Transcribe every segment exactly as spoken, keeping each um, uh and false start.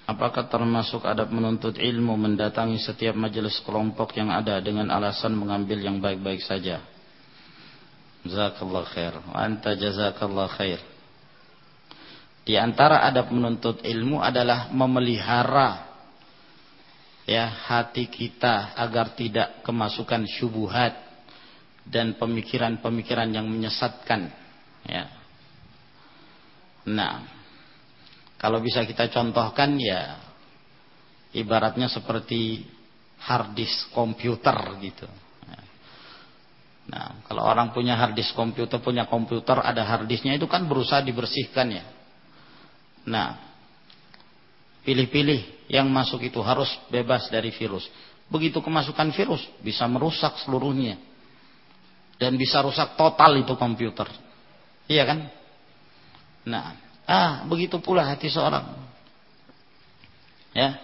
Apakah termasuk adab menuntut ilmu mendatangi setiap majelis kelompok yang ada dengan alasan mengambil yang baik-baik saja? Jazakallah khair. Wa anta jazakallah khair. Di antara adab menuntut ilmu adalah memelihara ya hati kita agar tidak kemasukan syubhat dan pemikiran-pemikiran yang menyesatkan ya. Nah, kalau bisa kita contohkan ya ibaratnya seperti hard disk komputer gitu. Nah, kalau orang punya hard disk komputer, punya komputer ada hard disknya itu kan berusaha dibersihkan ya. Nah, pilih-pilih yang masuk itu harus bebas dari virus. Begitu kemasukan virus bisa merusak seluruhnya. Dan bisa rusak total itu komputer. Iya kan? Nah, ah begitu pula hati seorang. Ya.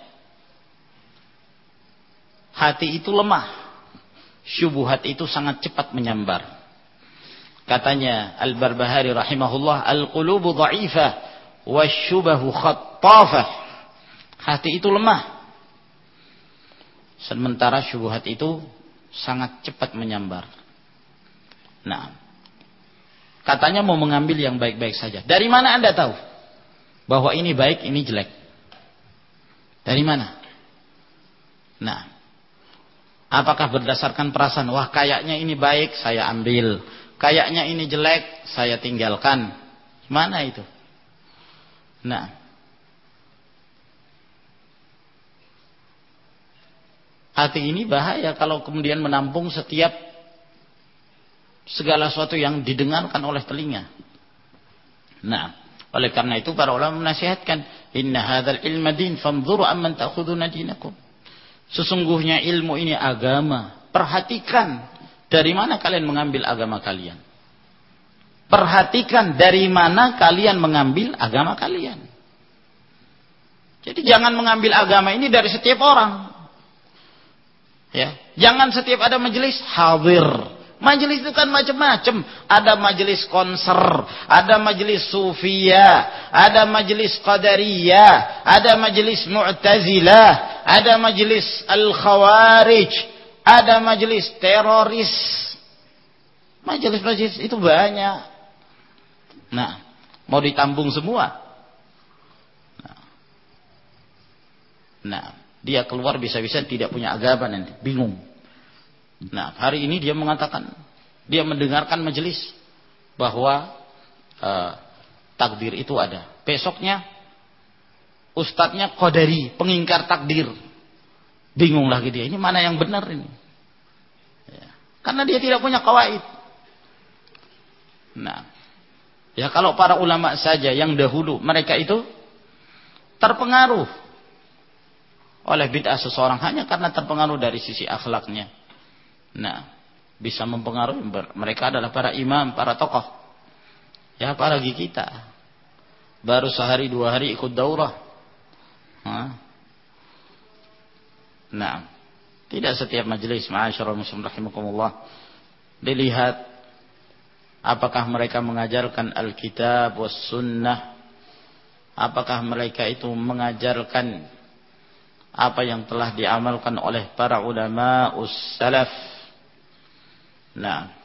Hati itu lemah. Syubhat itu sangat cepat menyambar. Katanya Al-Barbahari rahimahullah, al-qulubu dha'ifah wasyubahu khattafah. Hati itu lemah. Sementara syubhat itu sangat cepat menyambar. Nah, katanya mau mengambil yang baik-baik saja. Dari mana Anda tahu bahwa ini baik, ini jelek? Dari mana? Nah, apakah berdasarkan perasaan, wah kayaknya ini baik, saya ambil. Kayaknya ini jelek, saya tinggalkan. Mana itu? Nah, hati ini bahaya kalau kemudian menampung setiap segala sesuatu yang didengarkan oleh telinga. Nah, oleh karena itu para ulama menasihatkan, inna hadzal ilma din fanzuru amman ta'khuduna dinakum. Sesungguhnya ilmu ini agama. Perhatikan dari mana kalian mengambil agama kalian. Perhatikan dari mana kalian mengambil agama kalian. Jadi jangan mengambil agama ini dari setiap orang. Ya, jangan setiap ada majelis hadir. Majelis itu kan macam-macam. Ada majelis konser, ada majelis sufiyah, ada majelis qadariyah, ada majelis mu'tazilah, ada majelis al-khawarij, ada majelis teroris. Majelis-majelis itu banyak. Nah, mau ditampung semua. Nah, nah dia keluar bisa-bisa tidak punya agama nanti, bingung. Nah, hari ini dia mengatakan, dia mendengarkan majelis bahwa uh, takdir itu ada. Besoknya ustadznya qadari, pengingkar takdir. Bingung lagi dia, ini mana yang benar ini? Ya, karena dia tidak punya qawaid. Nah, ya kalau para ulama saja yang dahulu, mereka itu terpengaruh oleh bid'ah seseorang hanya karena terpengaruh dari sisi akhlaknya. Nah, bisa mempengaruhi. Mereka adalah para imam, para tokoh. Ya, apalagi kita. Baru sehari dua hari ikut daurah. Hah? Nah, tidak setiap majelis, ma'asyiral muslimin rahimakumullah, dilihat apakah mereka mengajarkan Alkitab was sunnah, apakah mereka itu mengajarkan apa yang telah diamalkan oleh para ulama us salaf. Nah,